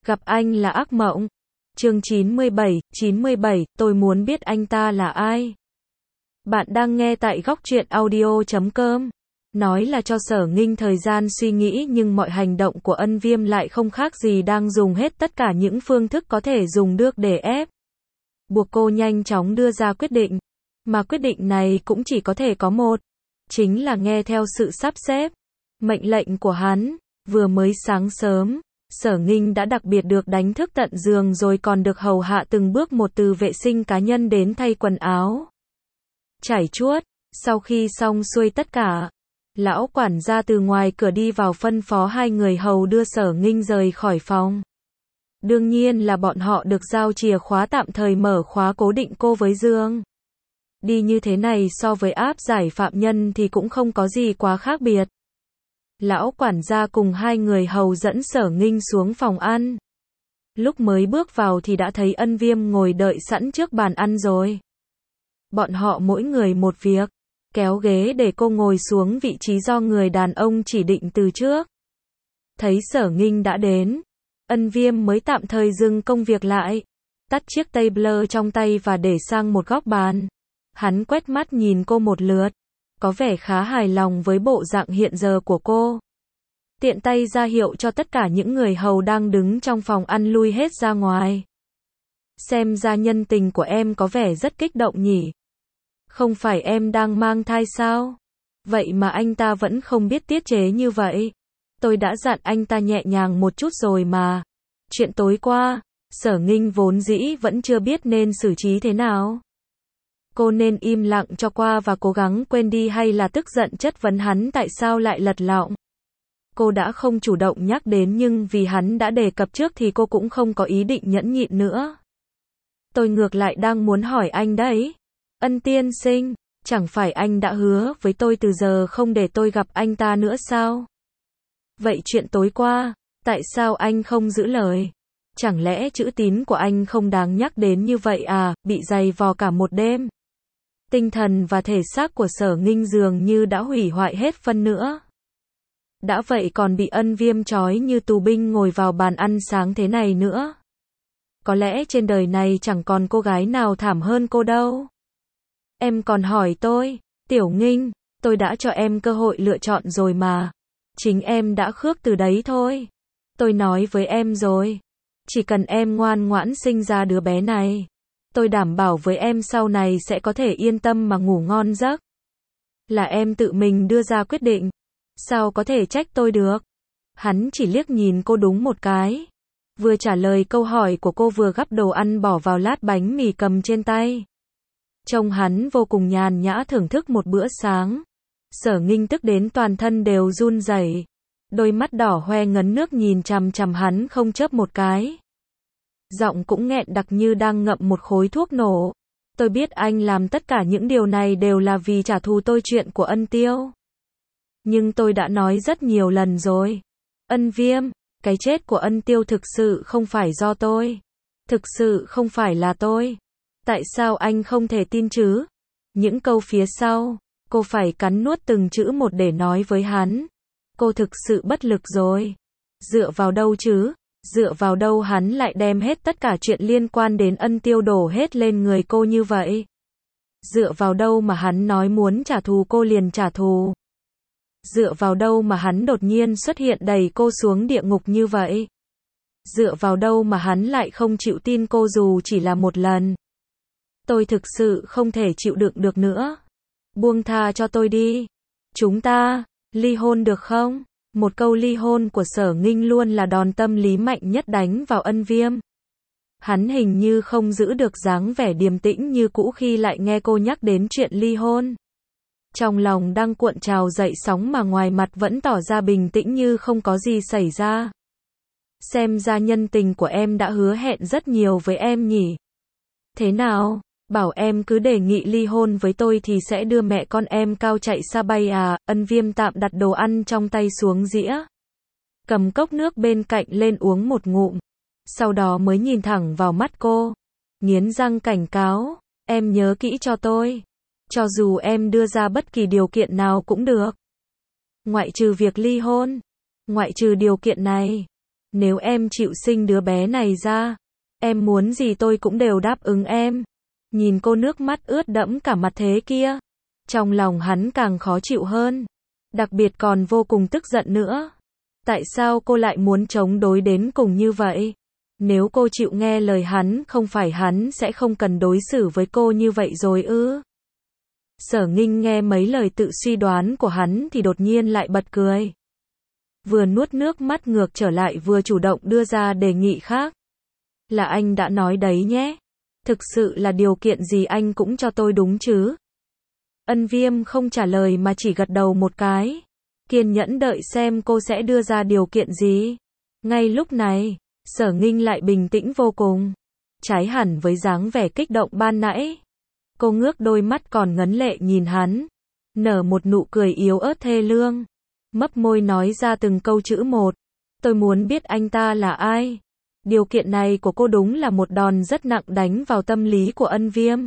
Gặp anh là ác mộng. Chương 97, tôi muốn biết anh ta là ai. Bạn đang nghe tại góc truyện audio.com. Nói là cho Sở Nghinh thời gian suy nghĩ nhưng mọi hành động của Ân Viêm lại không khác gì đang dùng hết tất cả những phương thức có thể dùng được để ép. Buộc cô nhanh chóng đưa ra quyết định. Mà quyết định này cũng chỉ có thể có một. Chính là nghe theo sự sắp xếp, mệnh lệnh của hắn. Vừa mới sáng sớm, Sở Nghinh đã đặc biệt được đánh thức tận giường rồi còn được hầu hạ từng bước một từ vệ sinh cá nhân đến thay quần áo, chải chuốt. Sau khi xong xuôi tất cả, lão quản gia từ ngoài cửa đi vào phân phó hai người hầu đưa Sở Nghinh rời khỏi phòng. Đương nhiên là bọn họ được giao chìa khóa tạm thời mở khóa cố định cô với giường. Đi như thế này so với áp giải phạm nhân thì cũng không có gì quá khác biệt. Lão quản gia cùng hai người hầu dẫn Sở Nghinh xuống phòng ăn. Lúc mới bước vào thì đã thấy Ân Viêm ngồi đợi sẵn trước bàn ăn rồi. Bọn họ mỗi người một việc, kéo ghế để cô ngồi xuống vị trí do người đàn ông chỉ định từ trước. Thấy Sở Nghinh đã đến, Ân Viêm mới tạm thời dừng công việc lại, tắt chiếc tablet trong tay và để sang một góc bàn. Hắn quét mắt nhìn cô một lượt, có vẻ khá hài lòng với bộ dạng hiện giờ của cô. Tiện tay ra hiệu cho tất cả những người hầu đang đứng trong phòng ăn lui hết ra ngoài. Xem ra nhân tình của em có vẻ rất kích động nhỉ. Không phải em đang mang thai sao? Vậy mà anh ta vẫn không biết tiết chế như vậy. Tôi đã dặn anh ta nhẹ nhàng một chút rồi mà. Chuyện tối qua, Sở Nghinh vốn dĩ vẫn chưa biết nên xử trí thế nào. Cô nên im lặng cho qua và cố gắng quên đi hay là tức giận chất vấn hắn tại sao lại lật lọng. Cô đã không chủ động nhắc đến nhưng vì hắn đã đề cập trước thì cô cũng không có ý định nhẫn nhịn nữa. Tôi ngược lại đang muốn hỏi anh đấy. Ân tiên sinh, chẳng phải anh đã hứa với tôi từ giờ không để tôi gặp anh ta nữa sao? Vậy chuyện tối qua, tại sao anh không giữ lời? Chẳng lẽ chữ tín của anh không đáng nhắc đến như vậy à, bị giày vò cả một đêm? Tinh thần và thể xác của Sở Nghinh dường như đã hủy hoại hết phân nữa. Đã vậy còn bị Ân Viêm trói như tù binh ngồi vào bàn ăn sáng thế này nữa. Có lẽ trên đời này chẳng còn cô gái nào thảm hơn cô đâu. Em còn hỏi tôi, Tiểu Nghinh, tôi đã cho em cơ hội lựa chọn rồi mà. Chính em đã khước từ đấy thôi. Tôi nói với em rồi. Chỉ cần em ngoan ngoãn sinh ra đứa bé này, tôi đảm bảo với em sau này sẽ có thể yên tâm mà ngủ ngon giấc. Là em tự mình đưa ra quyết định. Sao có thể trách tôi được? Hắn chỉ liếc nhìn cô đúng một cái. Vừa trả lời câu hỏi của cô vừa gắp đồ ăn bỏ vào lát bánh mì cầm trên tay. Trông hắn vô cùng nhàn nhã thưởng thức một bữa sáng. Sở Nghinh tức đến toàn thân đều run rẩy. Đôi mắt đỏ hoe ngấn nước nhìn chằm chằm hắn không chớp một cái. Giọng cũng nghẹn đặc như đang ngậm một khối thuốc nổ. Tôi biết anh làm tất cả những điều này đều là vì trả thù tôi chuyện của Ân Tiêu. Nhưng tôi đã nói rất nhiều lần rồi. Ân Viêm, cái chết của Ân Tiêu thực sự không phải do tôi. Thực sự không phải là tôi. Tại sao anh không thể tin chứ? Những câu phía sau, cô phải cắn nuốt từng chữ một để nói với hắn. Cô thực sự bất lực rồi. Dựa vào đâu chứ? Dựa vào đâu hắn lại đem hết tất cả chuyện liên quan đến Ân Tiêu đổ hết lên người cô như vậy? Dựa vào đâu mà hắn nói muốn trả thù cô liền trả thù? Dựa vào đâu mà hắn đột nhiên xuất hiện đẩy cô xuống địa ngục như vậy? Dựa vào đâu mà hắn lại không chịu tin cô dù chỉ là một lần? Tôi thực sự không thể chịu đựng được nữa. Buông tha cho tôi đi. Chúng ta ly hôn được không? Một câu ly hôn của Sở Nghinh luôn là đòn tâm lý mạnh nhất đánh vào Ân Viêm. Hắn hình như không giữ được dáng vẻ điềm tĩnh như cũ khi lại nghe cô nhắc đến chuyện ly hôn. Trong lòng đang cuộn trào dậy sóng mà ngoài mặt vẫn tỏ ra bình tĩnh như không có gì xảy ra. Xem ra nhân tình của em đã hứa hẹn rất nhiều với em nhỉ. Thế nào? Bảo em cứ đề nghị ly hôn với tôi thì sẽ đưa mẹ con em cao chạy xa bay à? Ân Viêm tạm đặt đồ ăn trong tay xuống dĩa. Cầm cốc nước bên cạnh lên uống một ngụm. Sau đó mới nhìn thẳng vào mắt cô. Nghiến răng cảnh cáo. Em nhớ kỹ cho tôi. Cho dù em đưa ra bất kỳ điều kiện nào cũng được. Ngoại trừ việc ly hôn. Ngoại trừ điều kiện này. Nếu em chịu sinh đứa bé này ra, em muốn gì tôi cũng đều đáp ứng em. Nhìn cô nước mắt ướt đẫm cả mặt thế kia. Trong lòng hắn càng khó chịu hơn. Đặc biệt còn vô cùng tức giận nữa. Tại sao cô lại muốn chống đối đến cùng như vậy? Nếu cô chịu nghe lời hắn, không phải hắn sẽ không cần đối xử với cô như vậy rồi ư? Sở Nghinh nghe mấy lời tự suy đoán của hắn thì đột nhiên lại bật cười. Vừa nuốt nước mắt ngược trở lại vừa chủ động đưa ra đề nghị khác. Là anh đã nói đấy nhé. Thực sự là điều kiện gì anh cũng cho tôi đúng chứ? Ân Viêm không trả lời mà chỉ gật đầu một cái. Kiên nhẫn đợi xem cô sẽ đưa ra điều kiện gì. Ngay lúc này, Sở Nghinh lại bình tĩnh vô cùng. Trái hẳn với dáng vẻ kích động ban nãy. Cô ngước đôi mắt còn ngấn lệ nhìn hắn. Nở một nụ cười yếu ớt thê lương. Mấp môi nói ra từng câu chữ một. Tôi muốn biết anh ta là ai. Điều kiện này của cô đúng là một đòn rất nặng đánh vào tâm lý của Ân Viêm.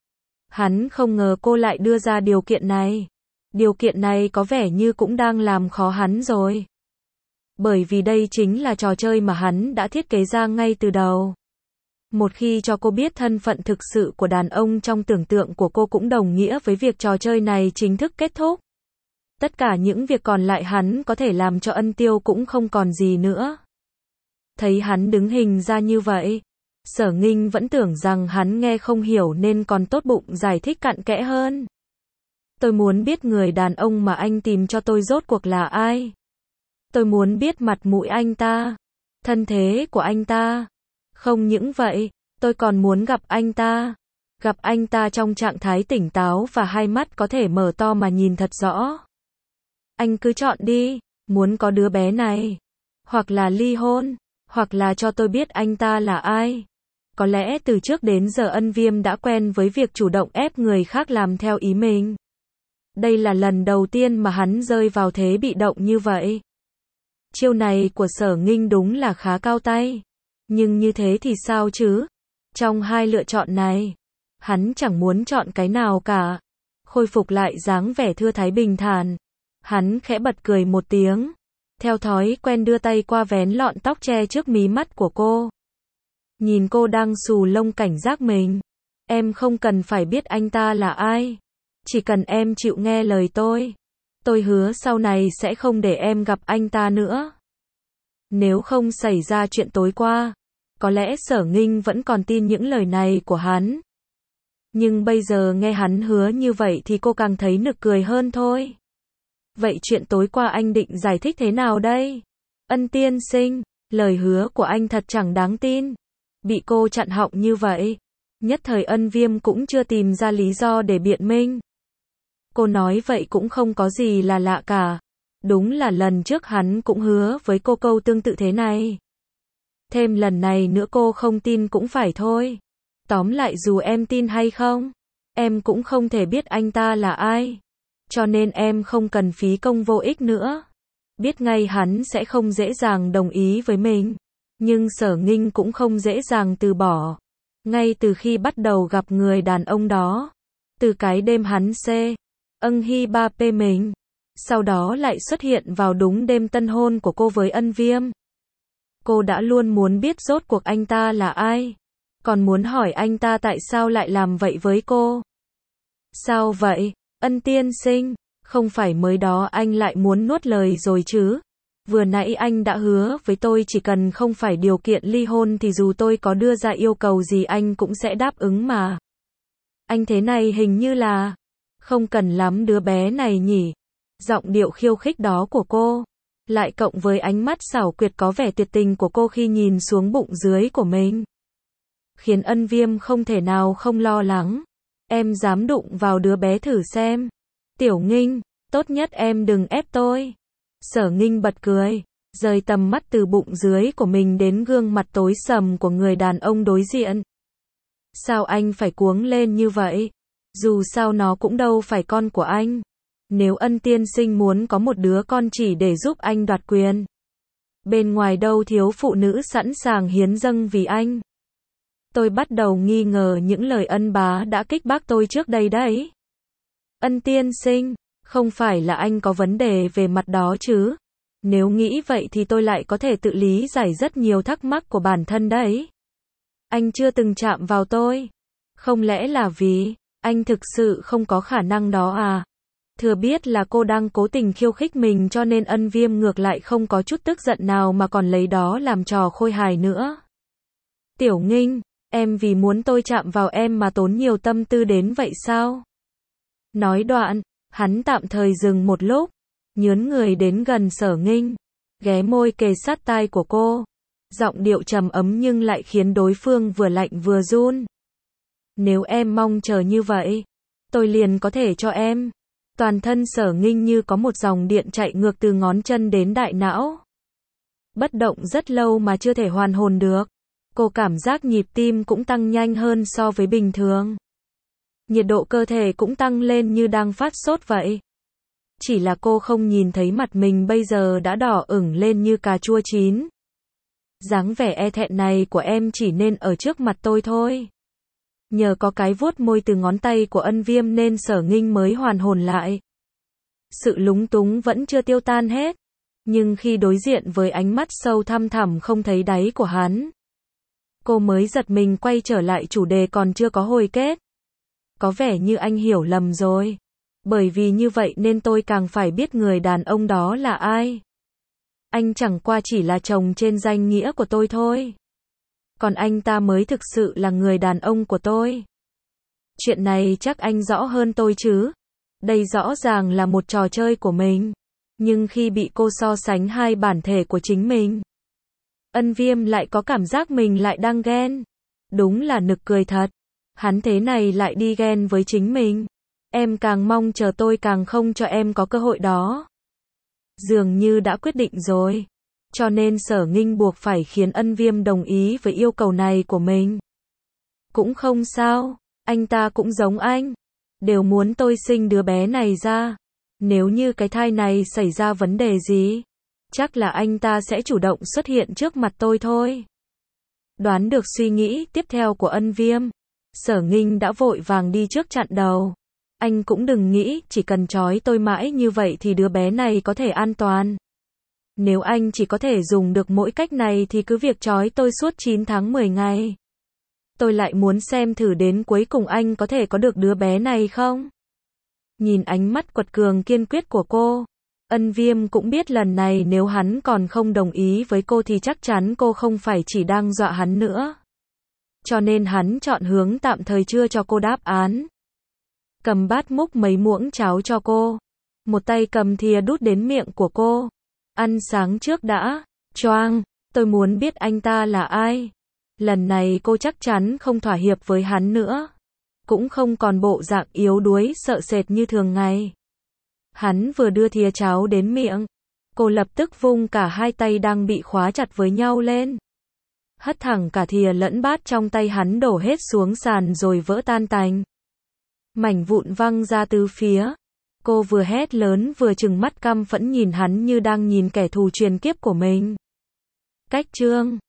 Hắn không ngờ cô lại đưa ra điều kiện này. Điều kiện này có vẻ như cũng đang làm khó hắn rồi. Bởi vì đây chính là trò chơi mà hắn đã thiết kế ra ngay từ đầu. Một khi cho cô biết thân phận thực sự của đàn ông trong tưởng tượng của cô cũng đồng nghĩa với việc trò chơi này chính thức kết thúc. Tất cả những việc còn lại hắn có thể làm cho Ân Tiêu cũng không còn gì nữa. Thấy hắn đứng hình ra như vậy, Sở Nghinh vẫn tưởng rằng hắn nghe không hiểu nên còn tốt bụng giải thích cặn kẽ hơn. Tôi muốn biết người đàn ông mà anh tìm cho tôi rốt cuộc là ai. Tôi muốn biết mặt mũi anh ta, thân thế của anh ta. Không những vậy, tôi còn muốn gặp anh ta. Gặp anh ta trong trạng thái tỉnh táo và hai mắt có thể mở to mà nhìn thật rõ. Anh cứ chọn đi, muốn có đứa bé này, hoặc là ly hôn, hoặc là cho tôi biết anh ta là ai. Có lẽ từ trước đến giờ Ân Viêm đã quen với việc chủ động ép người khác làm theo ý mình. Đây là lần đầu tiên mà hắn rơi vào thế bị động như vậy. Chiêu này của Sở Nghinh đúng là khá cao tay. Nhưng như thế thì sao chứ? Trong hai lựa chọn này, hắn chẳng muốn chọn cái nào cả. Khôi phục lại dáng vẻ thưa thái bình thản. Hắn khẽ bật cười một tiếng. Theo thói quen đưa tay qua vén lọn tóc che trước mí mắt của cô. Nhìn cô đang xù lông cảnh giác mình. Em không cần phải biết anh ta là ai. Chỉ cần em chịu nghe lời tôi. Tôi hứa sau này sẽ không để em gặp anh ta nữa. Nếu không xảy ra chuyện tối qua, có lẽ Sở Nghinh vẫn còn tin những lời này của hắn. Nhưng bây giờ nghe hắn hứa như vậy thì cô càng thấy nực cười hơn thôi. Vậy chuyện tối qua anh định giải thích thế nào đây? Ân tiên sinh, lời hứa của anh thật chẳng đáng tin. Bị cô chặn họng như vậy, nhất thời Ân Viêm cũng chưa tìm ra lý do để biện minh. Cô nói vậy cũng không có gì là lạ cả. Đúng là lần trước hắn cũng hứa với cô câu tương tự thế này. Thêm lần này nữa cô không tin cũng phải thôi. Tóm lại dù em tin hay không, em cũng không thể biết anh ta là ai. Cho nên em không cần phí công vô ích nữa. Biết ngay hắn sẽ không dễ dàng đồng ý với mình. Nhưng Sở Nghinh cũng không dễ dàng từ bỏ. Ngay từ khi bắt đầu gặp người đàn ông đó. Từ cái đêm hắn âng hi ba p mình. Sau đó lại xuất hiện vào đúng đêm tân hôn của cô với Ân Viêm. Cô đã luôn muốn biết rốt cuộc anh ta là ai. Còn muốn hỏi anh ta tại sao lại làm vậy với cô. Sao vậy, Ân tiên sinh? Không phải mới đó anh lại muốn nuốt lời rồi chứ? Vừa nãy anh đã hứa với tôi chỉ cần không phải điều kiện ly hôn thì dù tôi có đưa ra yêu cầu gì anh cũng sẽ đáp ứng mà. Anh thế này hình như là không cần lắm đứa bé này nhỉ? Giọng điệu khiêu khích đó của cô, lại cộng với ánh mắt xảo quyệt có vẻ tuyệt tình của cô khi nhìn xuống bụng dưới của mình, khiến Ân Viêm không thể nào không lo lắng. Em dám đụng vào đứa bé thử xem. Tiểu Nghinh, tốt nhất em đừng ép tôi. Sở Nghinh bật cười, rời tầm mắt từ bụng dưới của mình đến gương mặt tối sầm của người đàn ông đối diện. Sao anh phải cuống lên như vậy? Dù sao nó cũng đâu phải con của anh. Nếu Ân tiên sinh muốn có một đứa con chỉ để giúp anh đoạt quyền, bên ngoài đâu thiếu phụ nữ sẵn sàng hiến dâng vì anh. Tôi bắt đầu nghi ngờ những lời Ân bá đã kích bác tôi trước đây đấy. Ân tiên sinh, không phải là anh có vấn đề về mặt đó chứ? Nếu nghĩ vậy thì tôi lại có thể tự lý giải rất nhiều thắc mắc của bản thân đấy. Anh chưa từng chạm vào tôi. Không lẽ là vì anh thực sự không có khả năng đó à? Thừa biết là cô đang cố tình khiêu khích mình cho nên Ân Viêm ngược lại không có chút tức giận nào mà còn lấy đó làm trò khôi hài nữa. Tiểu Nghinh, em vì muốn tôi chạm vào em mà tốn nhiều tâm tư đến vậy sao? Nói đoạn, hắn tạm thời dừng một lúc, nhướn người đến gần Sở Nghinh, ghé môi kề sát tai của cô. Giọng điệu trầm ấm nhưng lại khiến đối phương vừa lạnh vừa run. Nếu em mong chờ như vậy, tôi liền có thể cho em. Toàn thân Sở Nghinh như có một dòng điện chạy ngược từ ngón chân đến đại não. Bất động rất lâu mà chưa thể hoàn hồn được. Cô cảm giác nhịp tim cũng tăng nhanh hơn so với bình thường. Nhiệt độ cơ thể cũng tăng lên như đang phát sốt vậy. Chỉ là cô không nhìn thấy mặt mình bây giờ đã đỏ ửng lên như cà chua chín. Dáng vẻ e thẹn này của em chỉ nên ở trước mặt tôi thôi. Nhờ có cái vuốt môi từ ngón tay của Ân Viêm nên Sở Nghinh mới hoàn hồn lại. Sự lúng túng vẫn chưa tiêu tan hết. Nhưng khi đối diện với ánh mắt sâu thăm thẳm không thấy đáy của hắn, cô mới giật mình quay trở lại chủ đề còn chưa có hồi kết. Có vẻ như anh hiểu lầm rồi. Bởi vì như vậy nên tôi càng phải biết người đàn ông đó là ai. Anh chẳng qua chỉ là chồng trên danh nghĩa của tôi thôi. Còn anh ta mới thực sự là người đàn ông của tôi. Chuyện này chắc anh rõ hơn tôi chứ. Đây rõ ràng là một trò chơi của mình. Nhưng khi bị cô so sánh hai bản thể của chính mình, Ân Viêm lại có cảm giác mình lại đang ghen. Đúng là nực cười thật. Hắn thế này lại đi ghen với chính mình. Em càng mong chờ tôi càng không cho em có cơ hội đó. Dường như đã quyết định rồi. Cho nên Sở Nghinh buộc phải khiến Ân Viêm đồng ý với yêu cầu này của mình. Cũng không sao, anh ta cũng giống anh. Đều muốn tôi sinh đứa bé này ra. Nếu như cái thai này xảy ra vấn đề gì, chắc là anh ta sẽ chủ động xuất hiện trước mặt tôi thôi. Đoán được suy nghĩ tiếp theo của Ân Viêm, Sở Nghinh đã vội vàng đi trước chặn đầu. Anh cũng đừng nghĩ chỉ cần trói tôi mãi như vậy thì đứa bé này có thể an toàn. Nếu anh chỉ có thể dùng được mỗi cách này thì cứ việc trói tôi suốt 9 tháng 10 ngày. Tôi lại muốn xem thử đến cuối cùng anh có thể có được đứa bé này không? Nhìn ánh mắt quật cường kiên quyết của cô, Ân Viêm cũng biết lần này nếu hắn còn không đồng ý với cô thì chắc chắn cô không phải chỉ đang dọa hắn nữa. Cho nên hắn chọn hướng tạm thời chưa cho cô đáp án. Cầm bát múc mấy muỗng cháo cho cô. Một tay cầm thìa đút đến miệng của cô. Ăn sáng trước đã. Choang, tôi muốn biết anh ta là ai. Lần này cô chắc chắn không thỏa hiệp với hắn nữa. Cũng không còn bộ dạng yếu đuối sợ sệt như thường ngày. Hắn vừa đưa thìa cháo đến miệng, cô lập tức vung cả hai tay đang bị khóa chặt với nhau lên. Hất thẳng cả thìa lẫn bát trong tay hắn đổ hết xuống sàn rồi vỡ tan tành. Mảnh vụn văng ra tứ phía. Cô vừa hét lớn vừa trừng mắt căm phẫn nhìn hắn như đang nhìn kẻ thù truyền kiếp của mình. Cách chương